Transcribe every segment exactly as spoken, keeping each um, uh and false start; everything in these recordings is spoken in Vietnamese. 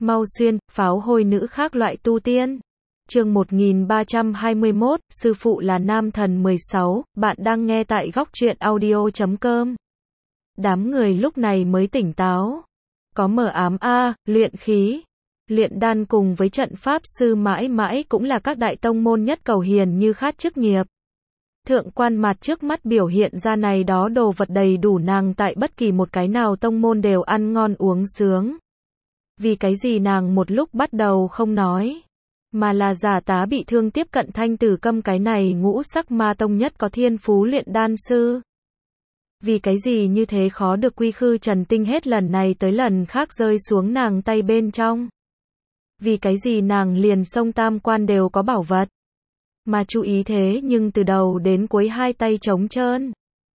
Mau xuyên, pháo hôi nữ khác loại tu tiên. Chương một nghìn ba trăm hai mươi mốt, sư phụ là nam thần mười sáu, bạn đang nghe tại góc truyện audio chấm com. Đám người lúc này mới tỉnh táo. Có mờ ám a, luyện khí, luyện đan cùng với trận pháp sư mãi mãi cũng là các đại tông môn nhất cầu hiền như khát chức nghiệp. Thượng quan mặt trước mắt biểu hiện ra này đó đồ vật đầy đủ nàng tại bất kỳ một cái nào tông môn đều ăn ngon uống sướng. Vì cái gì nàng một lúc bắt đầu không nói, mà là giả tá bị thương tiếp cận Thanh Tử Câm cái này ngũ sắc ma tông nhất có thiên phú luyện đan sư. Vì cái gì như thế khó được quy khư trần tinh hết lần này tới lần khác rơi xuống nàng tay bên trong. Vì cái gì nàng liền sông tam quan đều có bảo vật. Mà chú ý thế nhưng từ đầu đến cuối hai tay trống trơn.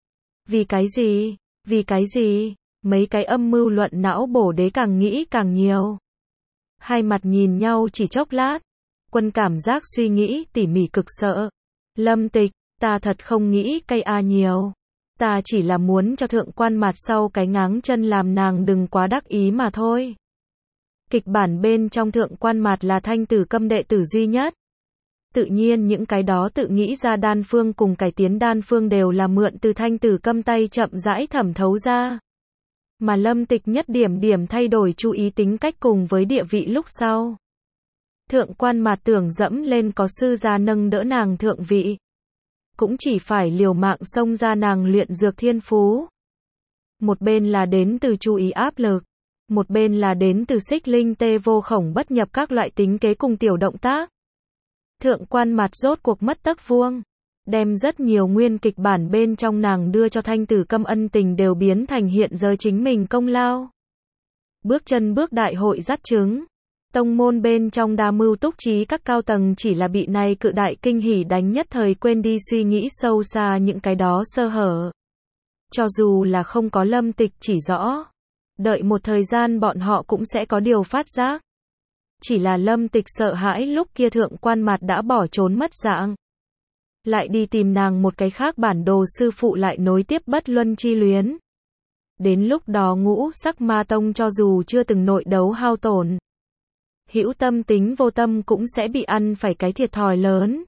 Vì cái gì, vì cái gì, mấy cái âm mưu luận não bổ đế càng nghĩ càng nhiều. Hai mặt nhìn nhau chỉ chốc lát. Quân cảm giác suy nghĩ tỉ mỉ cực sợ. Lâm Tịch, ta thật không nghĩ cây a nhiều. Ta chỉ là muốn cho thượng quan mặt sau cái ngáng chân làm nàng đừng quá đắc ý mà thôi. Kịch bản bên trong thượng quan mặt là Thanh Tử Câm đệ tử duy nhất. Tự nhiên những cái đó tự nghĩ ra đan phương cùng cải tiến đan phương đều là mượn từ Thanh Tử Câm tay chậm rãi thẩm thấu ra. Mà Lâm Tịch nhất điểm điểm thay đổi chú ý tính cách cùng với địa vị lúc sau. Thượng quan mặt tưởng dẫm lên có sư gia nâng đỡ nàng thượng vị. Cũng chỉ phải liều mạng xông ra nàng luyện dược thiên phú. Một bên là đến từ chú ý áp lực. Một bên là đến từ xích linh tê vô khổng bất nhập các loại tính kế cùng tiểu động tác. Thượng quan mặt rốt cuộc mất tấc vuông. Đem rất nhiều nguyên kịch bản bên trong nàng đưa cho Thanh Tử Câm ân tình đều biến thành hiện giờ chính mình công lao. Bước chân bước đại hội dắt chứng. Tông môn bên trong đa mưu túc trí các cao tầng chỉ là bị này cự đại kinh hỉ đánh nhất thời quên đi suy nghĩ sâu xa những cái đó sơ hở. Cho dù là không có Lâm Tịch chỉ rõ. Đợi một thời gian bọn họ cũng sẽ có điều phát giác. Chỉ là Lâm Tịch sợ hãi lúc kia thượng quan mặt đã bỏ trốn mất dạng. Lại đi tìm nàng một cái khác bản đồ sư phụ lại nối tiếp bất luân chi luyến. Đến lúc đó ngũ sắc ma tông cho dù chưa từng nội đấu hao tổn. Hữu tâm tính vô tâm cũng sẽ bị ăn phải cái thiệt thòi lớn.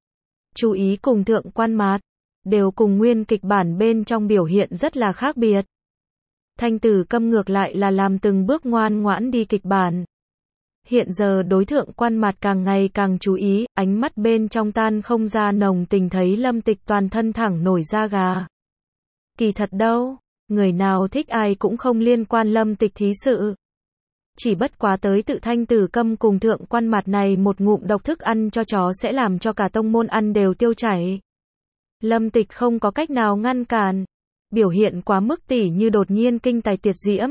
Chú ý cùng thượng quan mạt, đều cùng nguyên kịch bản bên trong biểu hiện rất là khác biệt. Thanh Tử Câm ngược lại là làm từng bước ngoan ngoãn đi kịch bản. Hiện giờ đối thượng quan mặt càng ngày càng chú ý, ánh mắt bên trong tan không ra nồng tình thấy Lâm Tịch toàn thân thẳng nổi da gà. Kỳ thật đâu, người nào thích ai cũng không liên quan Lâm Tịch thí sự. Chỉ bất quá tới tự Thanh Tử Câm cùng thượng quan mặt này một ngụm độc thức ăn cho chó sẽ làm cho cả tông môn ăn đều tiêu chảy. Lâm Tịch không có cách nào ngăn cản. Biểu hiện quá mức tỉ như đột nhiên kinh tài tiệt diễm.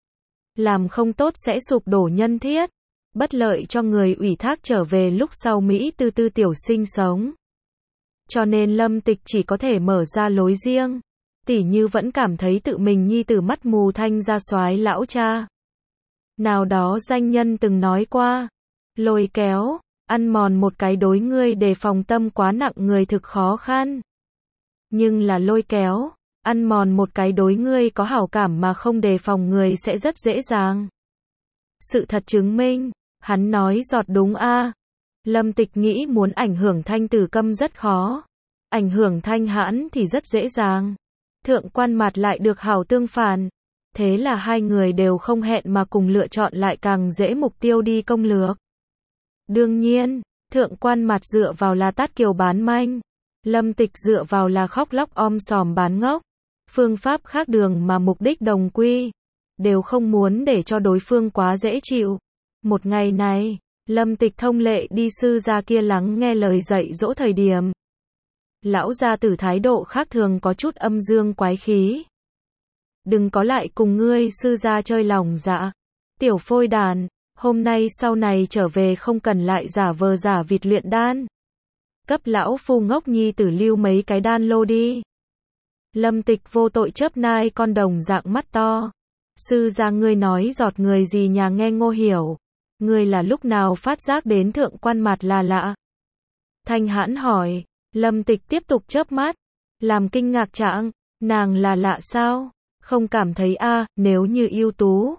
Làm không tốt sẽ sụp đổ nhân thiết. Bất lợi cho người ủy thác trở về lúc sau Mỹ tư tư tiểu sinh sống. Cho nên Lâm Tịch chỉ có thể mở ra lối riêng. Tỉ như vẫn cảm thấy tự mình nhi tử mắt mù thanh ra soái lão cha. Nào đó danh nhân từng nói qua. Lôi kéo, ăn mòn một cái đối ngươi để phòng tâm quá nặng người thực khó khăn. Nhưng là lôi kéo, ăn mòn một cái đối ngươi có hảo cảm mà không đề phòng người sẽ rất dễ dàng. Sự thật chứng minh, hắn nói giọt đúng a. Lâm Tịch nghĩ muốn ảnh hưởng Thanh Tử Câm rất khó. Ảnh hưởng Thanh Hãn thì rất dễ dàng. Thượng quan mặt lại được hảo tương phản. Thế là hai người đều không hẹn mà cùng lựa chọn lại càng dễ mục tiêu đi công lược. Đương nhiên, thượng quan mặt dựa vào là tát kiều bán manh. Lâm Tịch dựa vào là khóc lóc om sòm bán ngốc. Phương pháp khác đường mà mục đích đồng quy. Đều không muốn để cho đối phương quá dễ chịu. Một ngày này, Lâm Tịch thông lệ đi sư gia kia lắng nghe lời dạy dỗ thời điểm. Lão gia tử thái độ khác thường có chút âm dương quái khí. Đừng có lại cùng ngươi sư gia chơi lòng dạ. Tiểu phôi đàn, hôm nay sau này trở về không cần lại giả vờ giả vịt luyện đan. Cấp lão phu ngốc nhi tử lưu mấy cái đan lô đi. Lâm Tịch vô tội chớp nai con đồng dạng mắt to. Sư gia ngươi nói giọt người gì nhà nghe ngô hiểu. Ngươi là lúc nào phát giác đến thượng quan mặt là lạ? Thanh Hãn hỏi. Lâm Tịch tiếp tục chớp mắt. Làm kinh ngạc trạng. Nàng là lạ sao? Không cảm thấy a, nếu như ưu tú.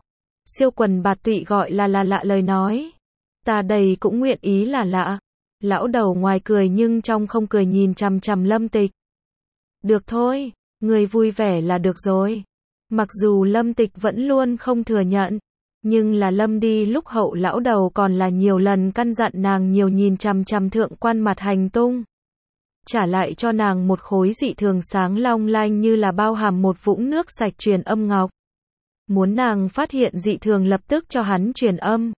Siêu quần bạt tụy gọi là là lạ lời nói. Ta đây cũng nguyện ý là lạ. Lão đầu ngoài cười nhưng trong không cười nhìn chằm chằm Lâm Tịch. Được thôi, người vui vẻ là được rồi. Mặc dù Lâm Tịch vẫn luôn không thừa nhận, nhưng là Lâm đi lúc hậu lão đầu còn là nhiều lần căn dặn nàng nhiều nhìn chằm chằm thượng quan mặt hành tung. Trả lại cho nàng một khối dị thường sáng long lanh như là bao hàm một vũng nước sạch truyền âm ngọc. Muốn nàng phát hiện dị thường lập tức cho hắn truyền âm.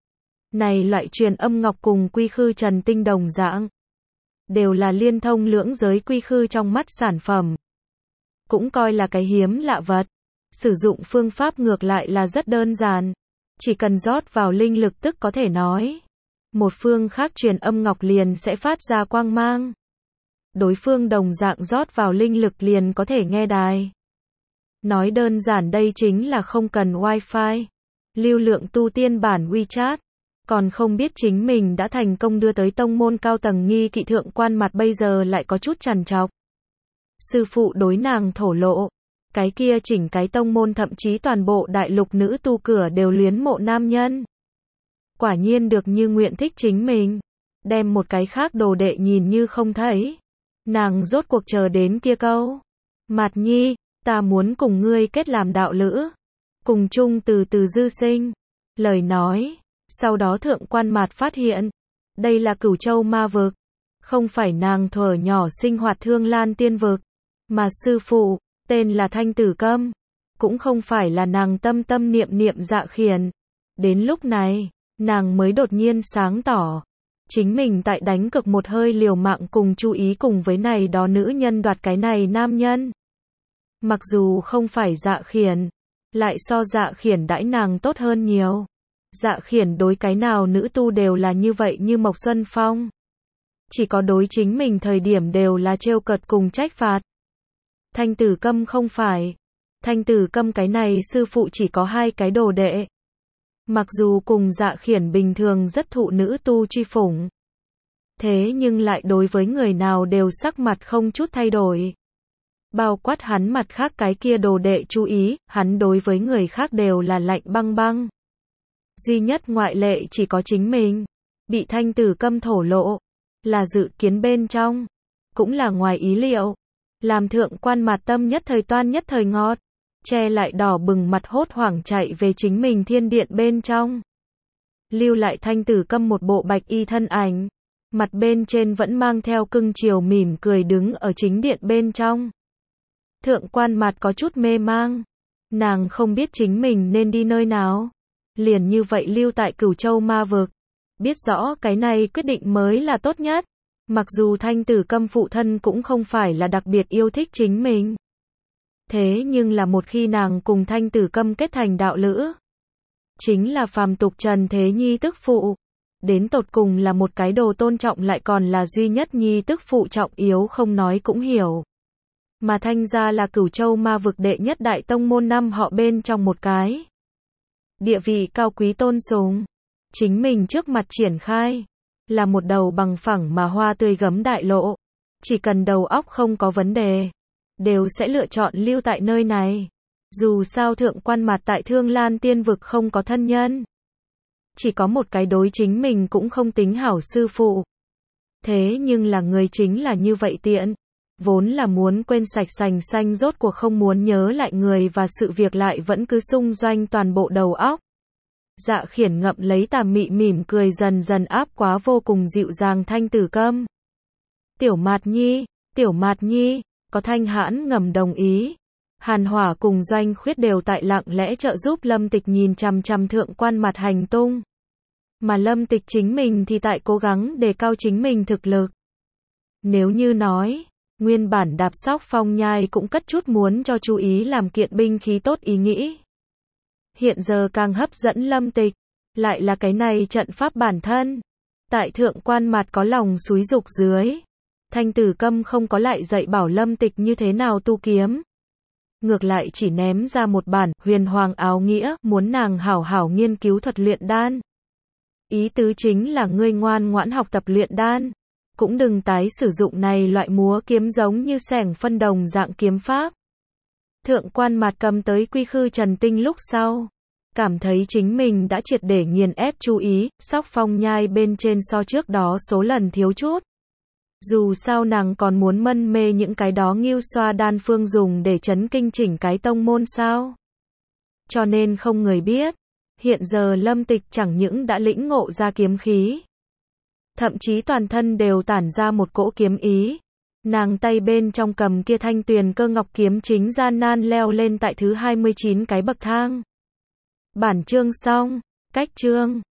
Này loại truyền âm ngọc cùng quy khư trần tinh đồng dạng. Đều là liên thông lưỡng giới quy khư trong mắt sản phẩm. Cũng coi là cái hiếm lạ vật. Sử dụng phương pháp ngược lại là rất đơn giản. Chỉ cần rót vào linh lực tức có thể nói. Một phương khác truyền âm ngọc liền sẽ phát ra quang mang. Đối phương đồng dạng rót vào linh lực liền có thể nghe đài. Nói đơn giản đây chính là không cần wifi. Lưu lượng tu tiên bản WeChat. Còn không biết chính mình đã thành công đưa tới tông môn cao tầng nghi kỵ thượng quan mặt bây giờ lại có chút trằn trọc. Sư phụ đối nàng thổ lộ. Cái kia chỉnh cái tông môn thậm chí toàn bộ đại lục nữ tu cửa đều luyến mộ nam nhân. Quả nhiên được như nguyện thích chính mình. Đem một cái khác đồ đệ nhìn như không thấy. Nàng rốt cuộc chờ đến kia câu. Mạt nhi, ta muốn cùng ngươi kết làm đạo lữ. Cùng chung từ từ dư sinh. Lời nói. Sau đó thượng quan mạt phát hiện. Đây là Cửu Châu ma vực. Không phải nàng thuở nhỏ sinh hoạt Thương Lan tiên vực. Mà sư phụ, tên là Thanh Tử Câm. Cũng không phải là nàng tâm tâm niệm niệm Dạ Khiển. Đến lúc này, nàng mới đột nhiên sáng tỏ. Chính mình tại đánh cực một hơi liều mạng cùng chú ý cùng với này đó nữ nhân đoạt cái này nam nhân. Mặc dù không phải Dạ Khiển, lại so Dạ Khiển đãi nàng tốt hơn nhiều. Dạ Khiển đối cái nào nữ tu đều là như vậy như Mộc Xuân Phong. Chỉ có đối chính mình thời điểm đều là trêu cợt cùng trách phạt. Thanh Tử Câm không phải. Thanh Tử Câm cái này sư phụ chỉ có hai cái đồ đệ. Mặc dù cùng Dạ Khiển bình thường rất thụ nữ tu truy phủng. Thế nhưng lại đối với người nào đều sắc mặt không chút thay đổi. Bao quát hắn mặt khác cái kia đồ đệ chú ý, hắn đối với người khác đều là lạnh băng băng. Duy nhất ngoại lệ chỉ có chính mình. Bị Thanh Tử Câm thổ lộ. Là dự kiến bên trong. Cũng là ngoài ý liệu. Làm thượng quan mặt tâm nhất thời toan nhất thời ngọt. Che lại đỏ bừng mặt hốt hoảng chạy về chính mình thiên điện bên trong. Lưu lại Thanh Tử Câm một bộ bạch y thân ảnh. Mặt bên trên vẫn mang theo cưng chiều mỉm cười đứng ở chính điện bên trong. Thượng quan mặt có chút mê mang. Nàng không biết chính mình nên đi nơi nào. Liền như vậy lưu tại Cửu Châu ma vực. Biết rõ cái này quyết định mới là tốt nhất. Mặc dù Thanh Tử Câm phụ thân cũng không phải là đặc biệt yêu thích chính mình. Thế nhưng là một khi nàng cùng Thanh Tử Câm kết thành đạo lữ. Chính là phàm tục trần thế nhi tức phụ. Đến tột cùng là một cái đồ tôn trọng lại còn là duy nhất nhi tức phụ trọng yếu không nói cũng hiểu. Mà Thanh gia là Cửu Châu ma vực đệ nhất đại tông môn năm họ bên trong một cái. Địa vị cao quý tôn sùng. Chính mình trước mặt triển khai. Là một đầu bằng phẳng mà hoa tươi gấm đại lộ. Chỉ cần đầu óc không có vấn đề. Đều sẽ lựa chọn lưu tại nơi này. Dù sao thượng quan mặt tại Thương Lan tiên vực không có thân nhân. Chỉ có một cái đối chính mình cũng không tính hảo sư phụ. Thế nhưng là người chính là như vậy tiện. Vốn là muốn quên sạch sành xanh rốt cuộc không muốn nhớ lại người và sự việc lại vẫn cứ xung doanh toàn bộ đầu óc. Dạ Khiển ngậm lấy tà mị mỉm cười dần dần áp quá vô cùng dịu dàng Thanh Tử Câm. Tiểu Mạt Nhi, Tiểu Mạt Nhi, có Thanh Hãn ngầm đồng ý. Hàn Hỏa cùng Doanh Khuyết đều tại lặng lẽ trợ giúp Lâm Tịch nhìn chằm chằm thượng quan mặt hành tung. Mà Lâm Tịch chính mình thì tại cố gắng đề cao chính mình thực lực. Nếu như nói, nguyên bản đạp sóc phong nhai cũng cất chút muốn cho chú ý làm kiện binh khí tốt ý nghĩ. Hiện giờ càng hấp dẫn Lâm Tịch, lại là cái này trận pháp bản thân. Tại thượng quan mặt có lòng xúi dục dưới. Thanh Tử Câm không có lại dạy bảo Lâm Tịch như thế nào tu kiếm. Ngược lại chỉ ném ra một bản huyền hoàng áo nghĩa muốn nàng hảo hảo nghiên cứu thuật luyện đan. Ý tứ chính là ngươi ngoan ngoãn học tập luyện đan. Cũng đừng tái sử dụng này loại múa kiếm giống như xẻng phân đồng dạng kiếm pháp. Thượng quan mặt cầm tới quy khư trần tinh lúc sau. Cảm thấy chính mình đã triệt để nghiền ép chú ý, Sóc Phong Nhai bên trên so trước đó số lần thiếu chút. Dù sao nàng còn muốn mân mê những cái đó nghêu xoa đan phương dùng để chấn kinh chỉnh cái tông môn sao. Cho nên không người biết. Hiện giờ Lâm Tịch chẳng những đã lĩnh ngộ ra kiếm khí. Thậm chí toàn thân đều tản ra một cỗ kiếm ý. Nàng tay bên trong cầm kia thanh tuyền cơ ngọc kiếm chính gian nan leo lên tại thứ hai mươi chín cái bậc thang. Bản chương xong. Cách chương